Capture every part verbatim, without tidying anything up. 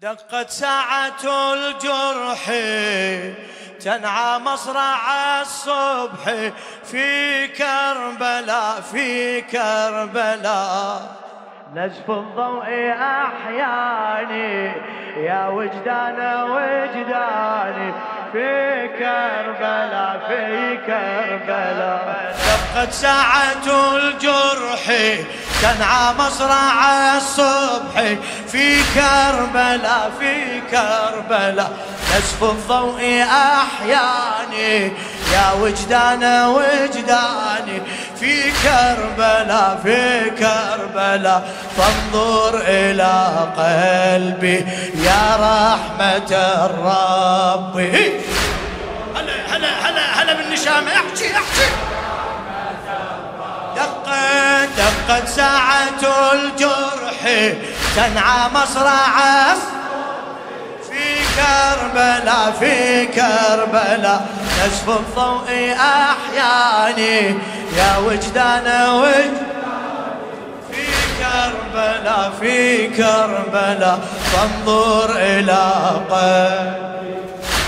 دقت ساعة الجرح تنعى مصرع الصبح في كربلاء في كربلاء. نزف الضوء أحياني يا وجدان وجداني في كربلاء في كربلاء. دقت ساعة الجرح تنعى مصرع الصبح في كربلاء في كربلاء. نزف الضوء أحياني يا وجدان وجداني في كربلاء في كربلاء. فانظر إلى قلبي يا رحمة الرب. هلا هلا هلا هلا بالنشامة احكي احكي. دقت دقت ساعة الجرح تنعى مصرع في كربلاء في كربلاء. نزف الضوء أحياني يا وجدان وجداني في كربلاء في كربلاء. فانظر إلى قلبي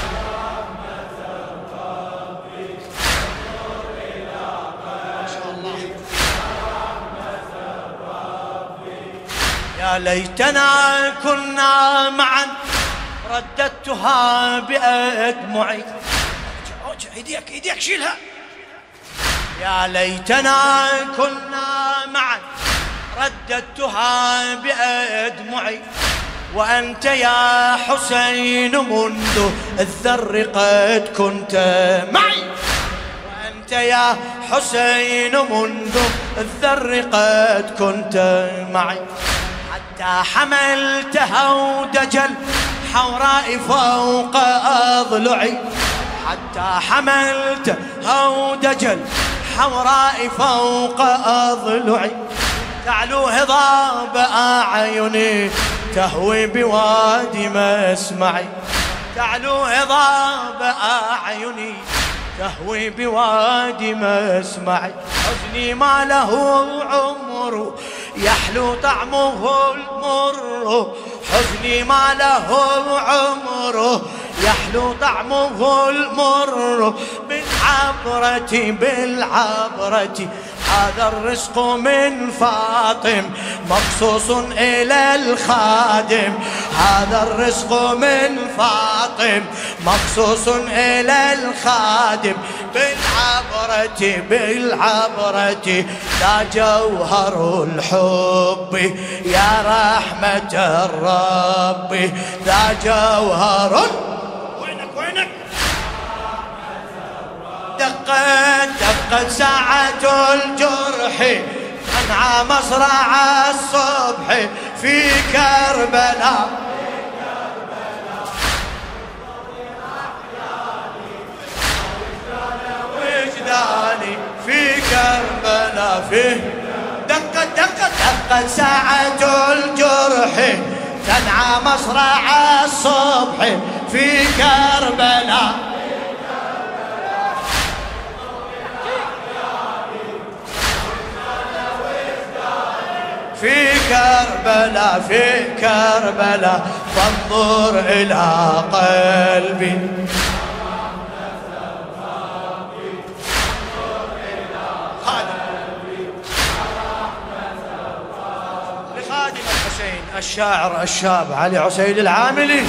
يا ليتنا كنا معا رددتها بأدمعي. ايديك ايديك شيلها. يا ليتنا كنا معا رددتها بأدمعي. وأنت يا حسين منذ الذر قد كنت معي. وأنت يا حسين منذ الذر قد كنت معي. حتى حملتها ودجل حوراء فوق أضلعي. حتى حملتها ودجل حوراء فوق أضلعي. تعلو هضاب أعيني تهوي بوادي مسمعي. تعلو هضاب أعيني تهوي بوادي مسمعي. حزني ما له عمر يحلو طعمه المر. حزني ما له عمر يحلو طعمه المر. بالعبرة بالعبرة هذا الرزق من فاطم مخصوص إلى الخادم. هذا الرزق من فاطم مخصوص إلى الخادم. بالعبرة بالعبرة لا جوهر الحب يا رحمة الرب. لا جوهر وينك وينك. دقت دقت ساعة الجرح تنعى مصرع الصبح في كربلاء. وجداني في كربلاء في دقت دقت دقت ساعة الجرح تنعى مصرع الصبح في كربلاء. في كربلاء في كربلاء. فانظر إلى قلبي لخادم الحسين الشاعر الشاب علي عسيل العاملي.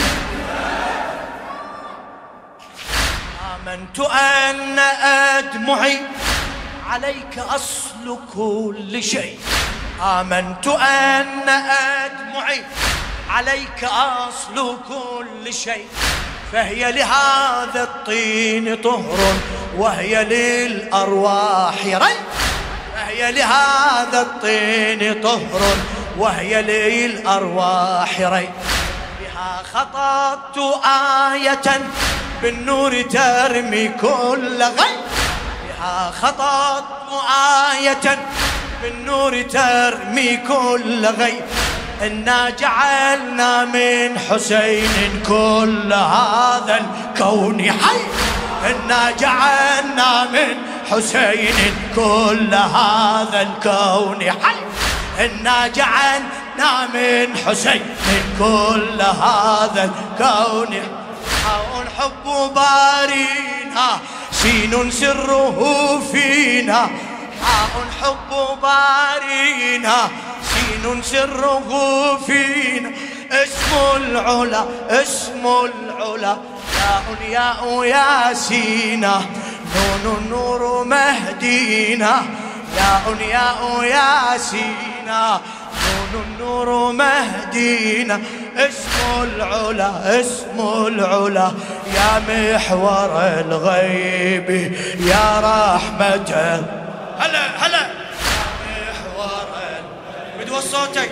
آمنت أن أدمعي عليك أصل كل شيء. آمنت أن أدمعي عليك أصل كل شيء. فهي لهذا الطين طهر وهي للأرواح ري. فهي لهذا الطين طهر وهي للأرواح ري. بها خططت آية بالنور ترمي كل غي. بها خططت آية بالنور ترمي كل غي. إنا جعلنا من حسين كل هذا الكون حي. إنا جعلنا من حسين كل هذا الكون حي. إنا جعلنا من حسين من كل هذا الكون حاء حب بارينا سين سره فينا حاء حب بارينا سين سره فينا اسم العلا اسم العلا ياء ياء ياسينا نون النور مهدينا ياء ياء ياسينا نون النور مهدينا اسم العلا اسم العلا يا محور الغيب يا رحمة هلا هلا يا محور بدو صوتك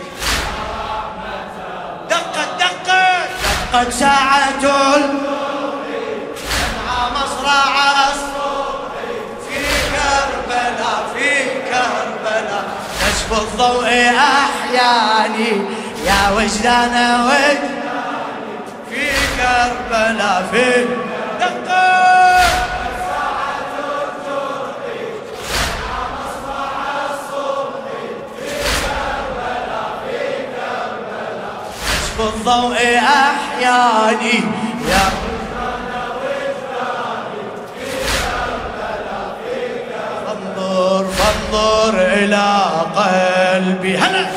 دقت دقت دقت ساعة مع مصرع في كربلاء في كربلاء كشف الضوء أحياني يا وجدان وجداني في كربلاء في دقت ساعة الجرح مع مصرع الصبح في كربلاء في كربلاء كشف الضوء أحياني يا فانظر إلى قلبي هلا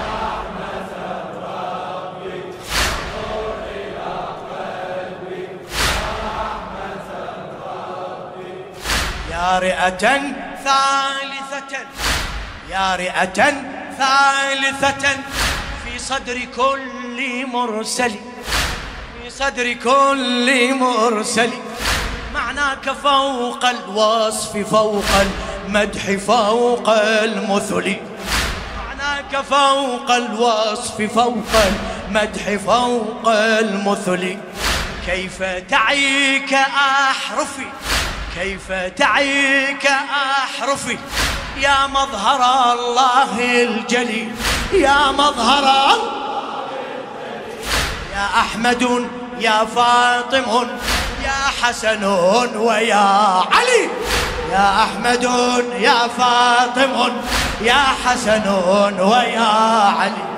يا رئة ثالثة يا رئة ثالثة في صدر كل مرسل في صدر كل مرسل معناك فوق الوصف فوق المدح فوق المثل معناك فوق الوصف فوق المدح فوق المثل كيف تعيك أحرفي كيف تعيك أحرفي يا مظهر الله الجليل يا مظهر الله الجليل يا أحمد يا فاطم يا حسن ويا علي يا أحمد يا فاطم يا حسن ويا علي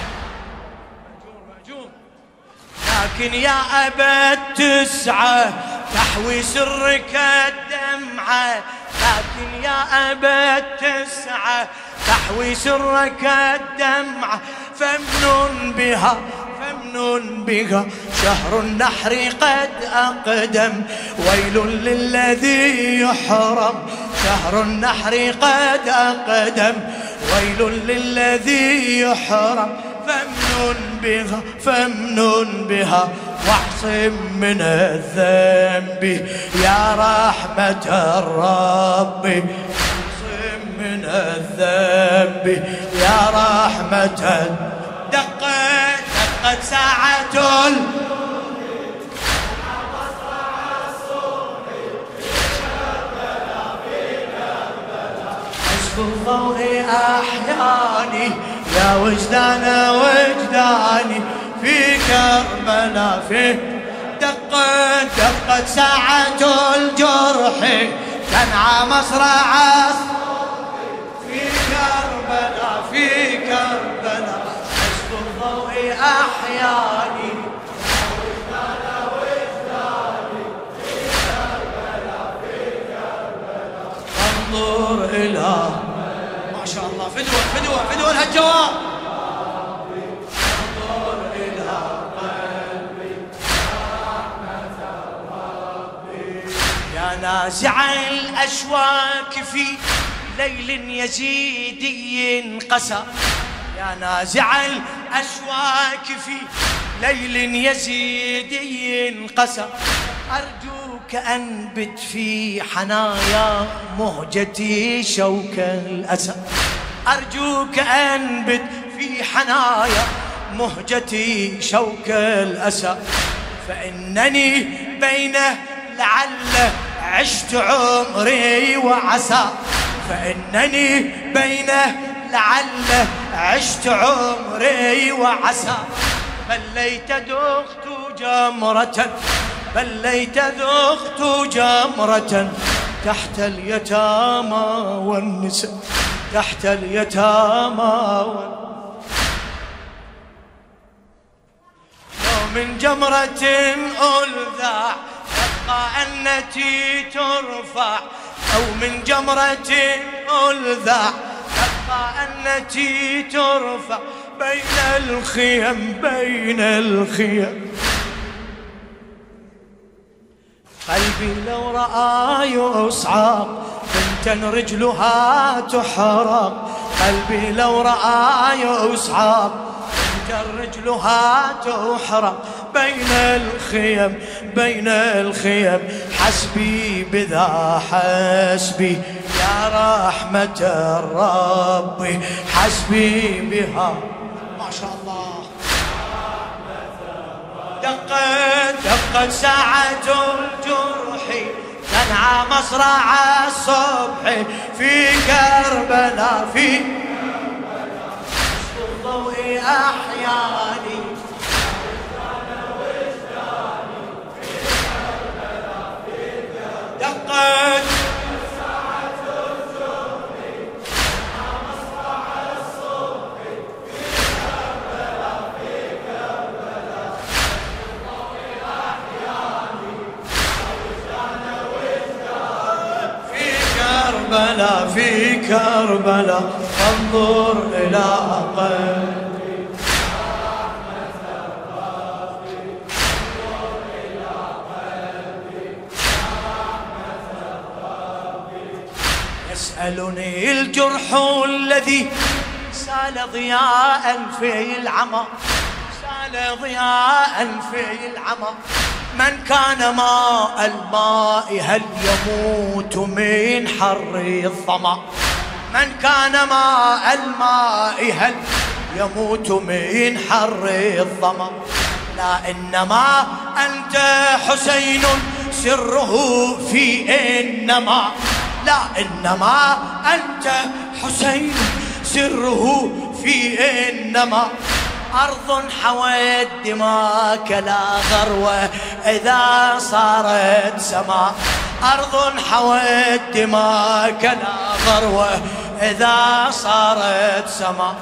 لكن يا أبا التسعة تحوي سرك الدمعة لكن يا أبا التسعة تحوي سرك الدمعة فمن بها فمن بها شهر النحر قد أقدم ويل للذي يحرم شهر النحر قد أقدم ويل للذي يحرم فمن بها فمن بها واعصم من الذنب يا رحمة الرب واعصم من الذنب يا رحمة دقت دقت ساعة كشف الضوء أحياني يا وجدان وجداني في كربلاء في دقت دقت ساعة الجرح تنعى مصرع في كربلاء في كربلاء كشف الضوء أحياني يا وجدان وجداني في كربلاء في كربلاء انظر إلى ما شاء الله فدوة فدوة فدوة لهالجواب انظر إلى قلبي رحمة ربي يا نازع الأشواك في ليل يزيدي قسى يا نازع الأشواك في ليل يزيدي قسى أرجوك أنبت في حنايا مهجتي شوك الأسى أرجوك أنبت في حنايا مهجتي شوك الأسى فإنني بين لعل عشت عمري وعسى فإنني بين لعل عشت عمري وعسى بليت ذقت جمرة بليت ذقت جمرة تحت اليتامى والنساء تحت اليتامى والنساء من جمرة ألذع تبقى أنتي ترفع، أو من جمرة ألذع تبقى أنتي ترفع بين الخيم بين الخيم. قلبي لو رأى يصعق بنتا رجلها تحرق، قلبي لو رأى يصعق بنتا رجلها تحرق بين الخيم بين الخيم. حسبي بذا حسبي يا رحمة الرب، حسبي بها ما شاء الله. دقت دقت ساعة الجرح تنعى مصرع الصبح في كربلاء في الضوء أحياني. دقت كربلاء في كربلاء فانظر إلى قلبي يسألني الجرح الذي سال ضياء في العمى، سال ضياء في العمى. من كان ماء الماء هل يموت من حر الظما، من كان ماء الماء هل يموت من حر الظما. لا إنما أنت حسين سره في إنما، لا إنما أنت حسين سره في إنما. أرض حوت دماك لا غروة إذا صارت سماء، أرض حوت دماك لا غروة إذا صارت سماء.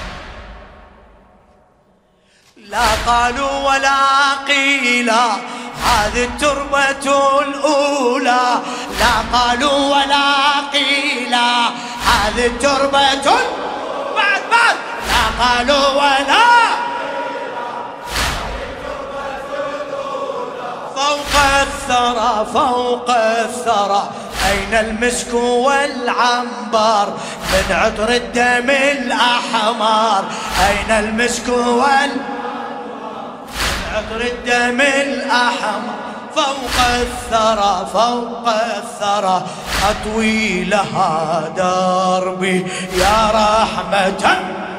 لا قالوا ولا قيلا هذه التربة الأولى، لا قالوا ولا قيلا هذه التربة بعد بعد، لا قالوا ولا فوق الثرى فوق الثرى. أين المسك والعنبر من عطر الدم الأحمر، أين المسك والعنبر من عطر الدم الأحمر. فوق الثرى فوق الثرى أطوي لها دربي يا رحمة.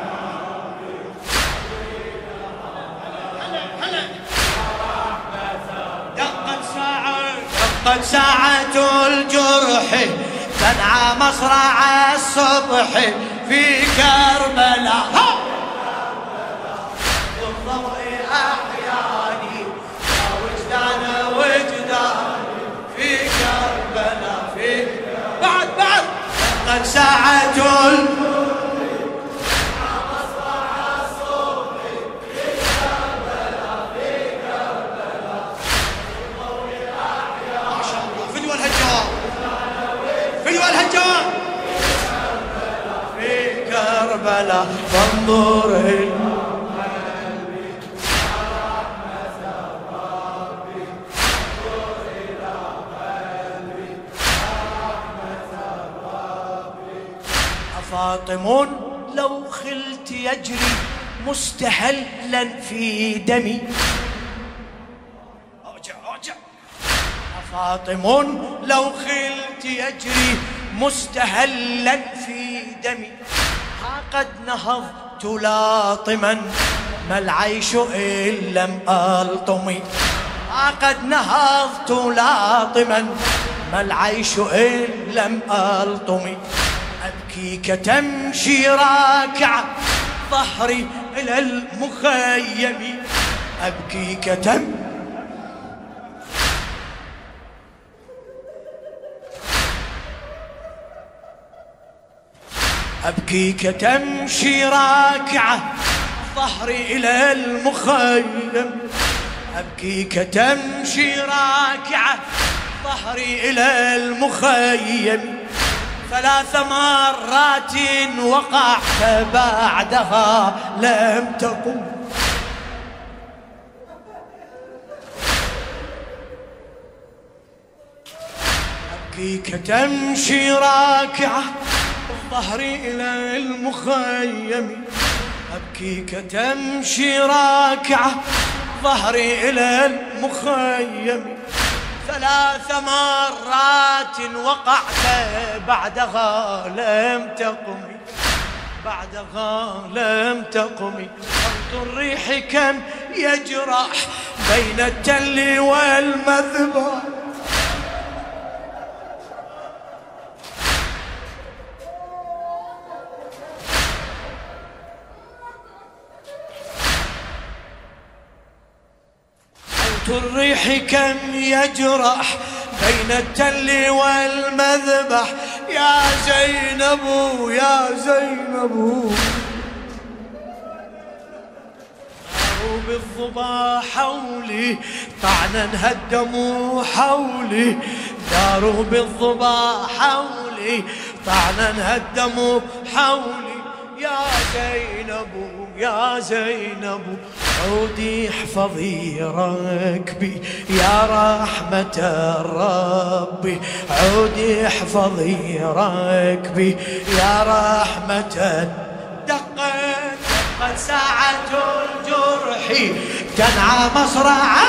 دقت ساعة الجرح تنعى مصرع الصبح في كربلاء والضوء أحياني يا وجدان وجداني في كربلاء في بعد بعد. دقت ساعة الجرح في كربلاء فانظر إلى قلبي يا رحمة ربي، انظر إلى قلبي يا رحمة ربي. أفاطم لو خلت يجري مستهلا في دمي، أرجع أرجع. أفاطم لو خلت يجري مستهلا في دمي، ها قد نهضت لاطما ما العيش إن لم ألطمي، ها قد نهضت لاطما ما العيش إن لم ألطمي. أبكيك تمشي راكعة ظهري إلى المخيم، أبكيك تمشي أبكيك تمشي راكعة ظهري إلى المخيم. أبكيك تمشي راكعة ظهري إلى المخيم، ثلاث مرات وقعت بعدها لم تقم. أبكيك تمشي راكعة ظهري إلى المخيم، أبكيك تمشي راكعة ظهري إلى المخيم، ثلاث مرات وقعت بعدها لم تقمي، بعدها لم تقمي. صوت الريح كم يجرح بين التل والمذبح، صوت الريح كم يجرح بين التل والمذبح. يا زينب يا زينب داروا بالظبا حولي طعنا هدموا حولي، داروا بالظبا حولي طعنا هدموا حولي. يا زينب يا زينب عودي احفظي ركبي يا رحمة الرب، عودي احفظي ركبي يا رحمة. دقت دقت ساعة الجرح تنعى مصرعا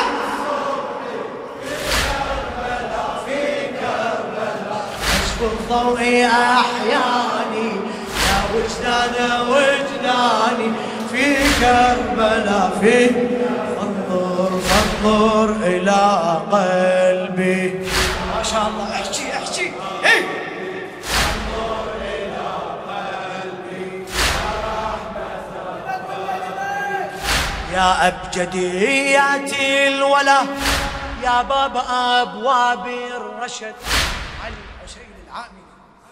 في كربلاء، كشف الضوء أحياني يا وجدان وجداني في كربلاء. في فانظر فانظر إلى قلبي. ما شاء الله احكي احكي ايه. فانظر إلى قلبي يا أبجديات الولا يا باب أبواب الرشد. علي حسين العاملي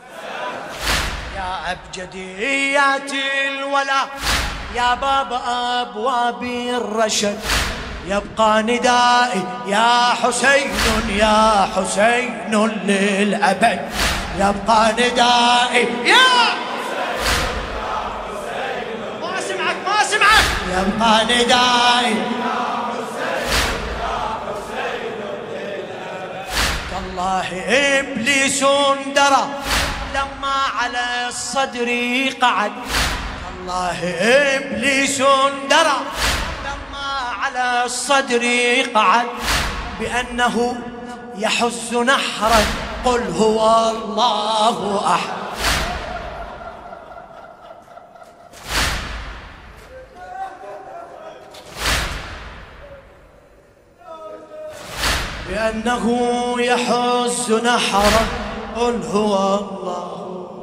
يا أبجديات الولا يا باب أبواب الرشد، يبقى ندائي يا حسين يا حسين للأبد، يبقى ندائي يا حسين يا حسين. ما سمعك ما سمعك. يبقى ندائي يا حسين يا حسين للأبد. تالله إبليس درى لما على الصدر قعد، الله إبليس درى لما على الصدر قعد بأنه يحز نحرا قل هو الله أحد. بأنه يحز نحرا قل هو الله.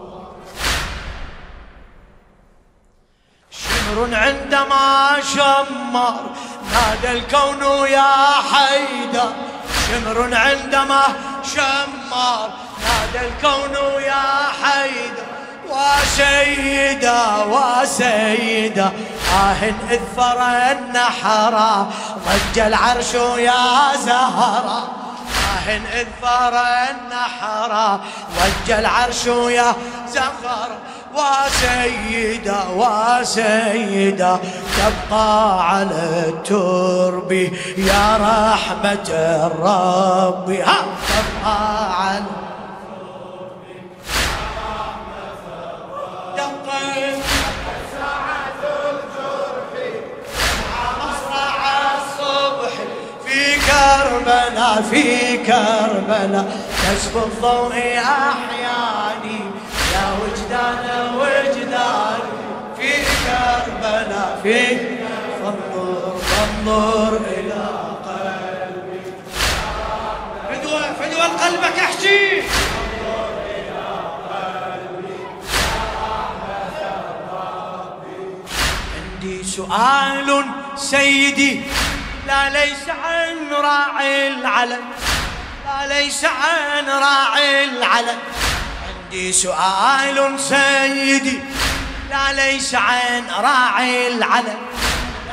شمر عندما شمر نادى الكون يا حيدر، شمر عندما شمر نادى الكون يا حيدر. وسيدة وسيدة آه إذ فرى النحرا ضج العرش يا زهرا، آه إذ فرى النحرا ضج العرش يا زهرا. وسيدة وسيدة تبقى على الترب يا رحمة الرب، ها تبقى على الترب يا رحمة الرب. دقت ساعة الجرح مع مصرع الصبح في كربلاء في كربلاء، كشف الضوء أحياني يا وجدان وجداني في كربلاء. في فانظر فانظر إلى قلبي فدوى فدوى قلبك احكي. فانظر إلى قلبي يا رحمة ربي. عندي سؤال سيدي لا ليس عن راعي العلن، لا ليس عن راعي العلن. عندي سؤال سيدي لا ليس عن راعي العلن، لا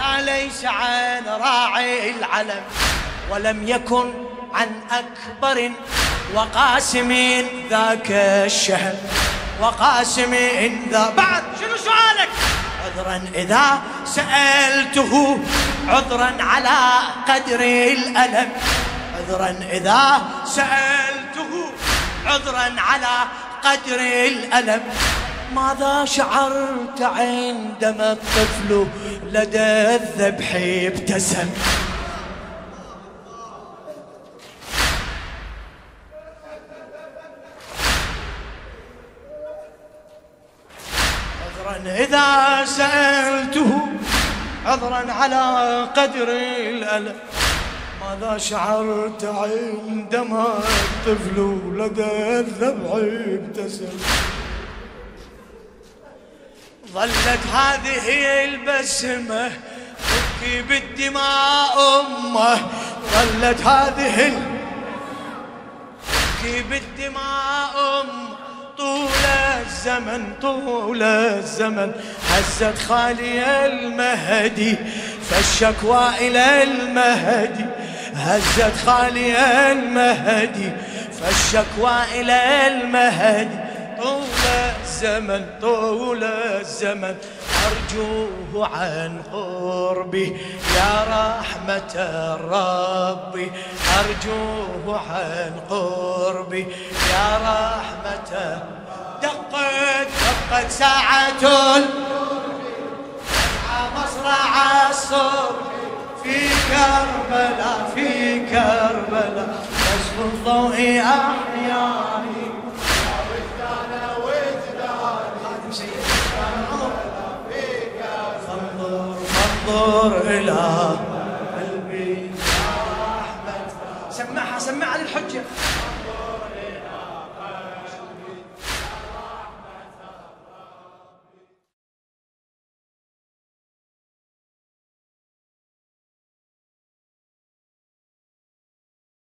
لا ليس عن راعي العلم، ولم يكن عن أكبر وقاسم ذاك الشهر، وقاسم ذا. بعد شنو سؤالك؟ عذرا إذا سألته، عذرا على قدر الألم، عذرا إذا سألته، عذرا على قدر الألم. ماذا شعرت عندما الطفل لدى الذبح ابتسم؟ عذرا إذا سألته، عذرا على قدر الألم. ماذا شعرت عندما الطفل لدى الذبح ابتسم؟ ظلت هذه البسمة تبكي بالدماء أمه، ظلت هذه تبكي بالدماء أمه طول الزمن، طول الزمن. هزت خالي المهدي فالشكوى إلى المهدي، هزت خالي المهدي فالشكوى إلى المهدي. طول الزمن، طول الزمن أرجوه عن قربي يا رحمة الرب، أرجوه عن قربي يا رحمة. دقت دقت ساعة مصرع الصبح في كربلاء، في كربلاء كشف الضوء أحياني. انظر إلى قلبي يا أحمد. سمعها سمعها للحجة.